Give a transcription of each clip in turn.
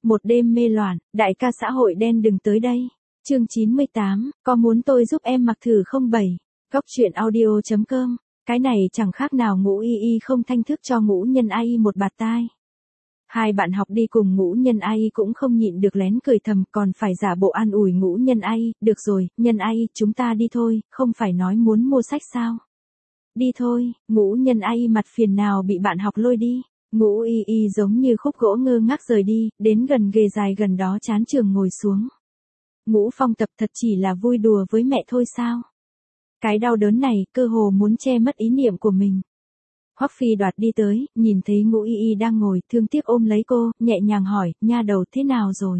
một đêm mê loạn, đại ca xã hội đen đừng tới đây. Chương 98, có muốn tôi giúp em mặc thử không 7. Góc truyện audio.com. Cái này chẳng khác nào Ngũ Y Y không thanh thức cho Ngũ Nhân AI một bạt tai. Hai bạn học đi cùng Ngũ Nhân AI cũng không nhịn được lén cười thầm, còn phải giả bộ an ủi Ngũ Nhân AI, được rồi, Nhân AI, chúng ta đi thôi, không phải nói muốn mua sách sao? Đi thôi. Ngũ Nhân AI mặt phiền nào bị bạn học lôi đi. Ngũ Y Y giống như khúc gỗ ngơ ngác rời đi, đến gần ghế dài gần đó chán trường ngồi xuống. Ngũ Phong Tập thật chỉ là vui đùa với mẹ thôi sao? Cái đau đớn này cơ hồ muốn che mất ý niệm của mình. Hoắc Phi Đoạt đi tới, nhìn thấy Ngũ Y Y đang ngồi, thương tiếc ôm lấy cô, nhẹ nhàng hỏi, nha đầu thế nào rồi?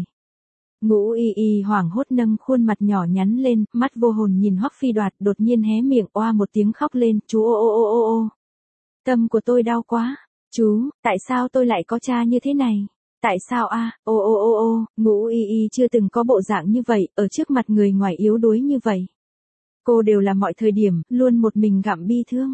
Ngũ Y Y hoảng hốt nâng khuôn mặt nhỏ nhắn lên, mắt vô hồn nhìn Hoắc Phi Đoạt, đột nhiên hé miệng oa một tiếng khóc lên, chú ô. Tâm của tôi đau quá. Chú, tại sao tôi lại có cha như thế này? Tại sao a? Ô, Ngũ Y Y chưa từng có bộ dạng như vậy, ở trước mặt người ngoài yếu đuối như vậy. Cô đều là mọi thời điểm, luôn một mình gặm bi thương.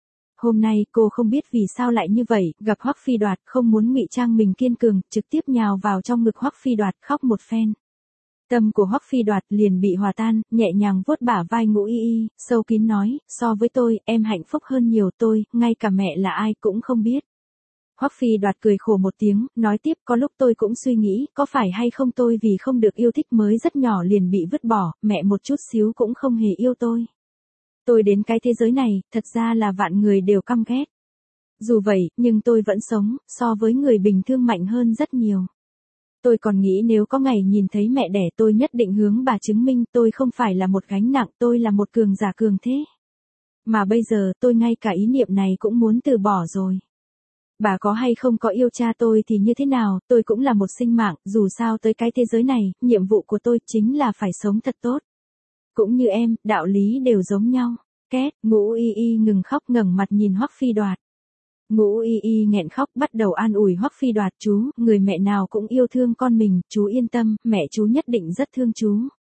Hôm nay cô không biết vì sao lại như vậy, gặp Hoắc Phi Đoạt không muốn ngụy trang mình kiên cường, trực tiếp nhào vào trong ngực Hoắc Phi Đoạt khóc một phen. Tâm của Hoắc Phi Đoạt liền bị hòa tan, nhẹ nhàng vuốt bả vai Ngũ Y Y, sâu kín nói, so với tôi, em hạnh phúc hơn nhiều, tôi, ngay cả mẹ là ai cũng không biết. Hoắc Phi Đoạt cười khổ một tiếng, nói tiếp, có lúc tôi cũng suy nghĩ, có phải hay không tôi vì không được yêu thích mới rất nhỏ liền bị vứt bỏ, mẹ một chút xíu cũng không hề yêu tôi. Tôi đến cái thế giới này, thật ra là vạn người đều căm ghét. Dù vậy, nhưng tôi vẫn sống, so với người bình thường mạnh hơn rất nhiều. Tôi còn nghĩ nếu có ngày nhìn thấy mẹ đẻ tôi nhất định hướng bà chứng minh tôi không phải là một gánh nặng, tôi là một cường giả cường thế. Mà bây giờ tôi ngay cả ý niệm này cũng muốn từ bỏ rồi. Bà có hay không có yêu cha tôi thì như thế nào, tôi cũng là một sinh mạng, dù sao tới cái thế giới này, nhiệm vụ của tôi chính là phải sống thật tốt. Cũng như em, đạo lý đều giống nhau. Két, Ngũ Y Y ngừng khóc ngẩng mặt nhìn Hoắc Phi Đoạt. Ngũ Y Y nghẹn khóc bắt đầu an ủi Hoắc Phi Đoạt, chú, người mẹ nào cũng yêu thương con mình, chú yên tâm, mẹ chú nhất định rất thương chú.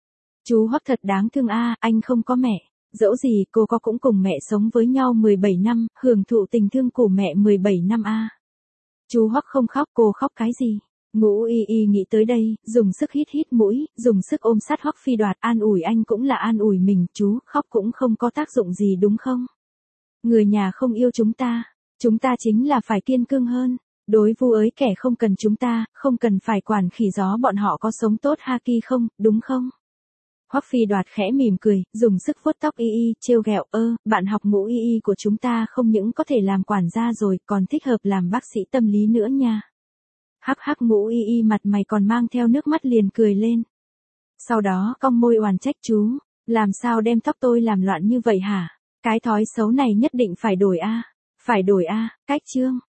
Chú Hoắc thật đáng thương a, anh không có mẹ. Dẫu gì cô có cũng cùng mẹ sống với nhau 17 năm, hưởng thụ tình thương của mẹ 17 năm a. Chú Hoắc không khóc, cô khóc cái gì? Ngũ Y Y nghĩ tới đây, dùng sức hít mũi, dùng sức ôm sát Hoắc Phi Đoạt, an ủi anh cũng là an ủi mình, chú, khóc cũng không có tác dụng gì đúng không? Người nhà không yêu chúng ta chính là phải kiên cương hơn. Đối vu ới kẻ không cần chúng ta, không cần phải quản khỉ gió bọn họ có sống tốt ha ki không, đúng không? Hoắc Phi Đoạt khẽ mỉm cười, dùng sức vuốt tóc Y Y, trêu ghẹo, bạn học Ngũ Y Y của chúng ta không những có thể làm quản gia rồi, còn thích hợp làm bác sĩ tâm lý nữa nha. Hắc Ngũ Y Y mặt mày còn mang theo nước mắt liền cười lên. Sau đó cong môi oàn trách, chú, làm sao đem tóc tôi làm loạn như vậy hả? Cái thói xấu này nhất định phải đổi a. Phải đổi a. Cách chương.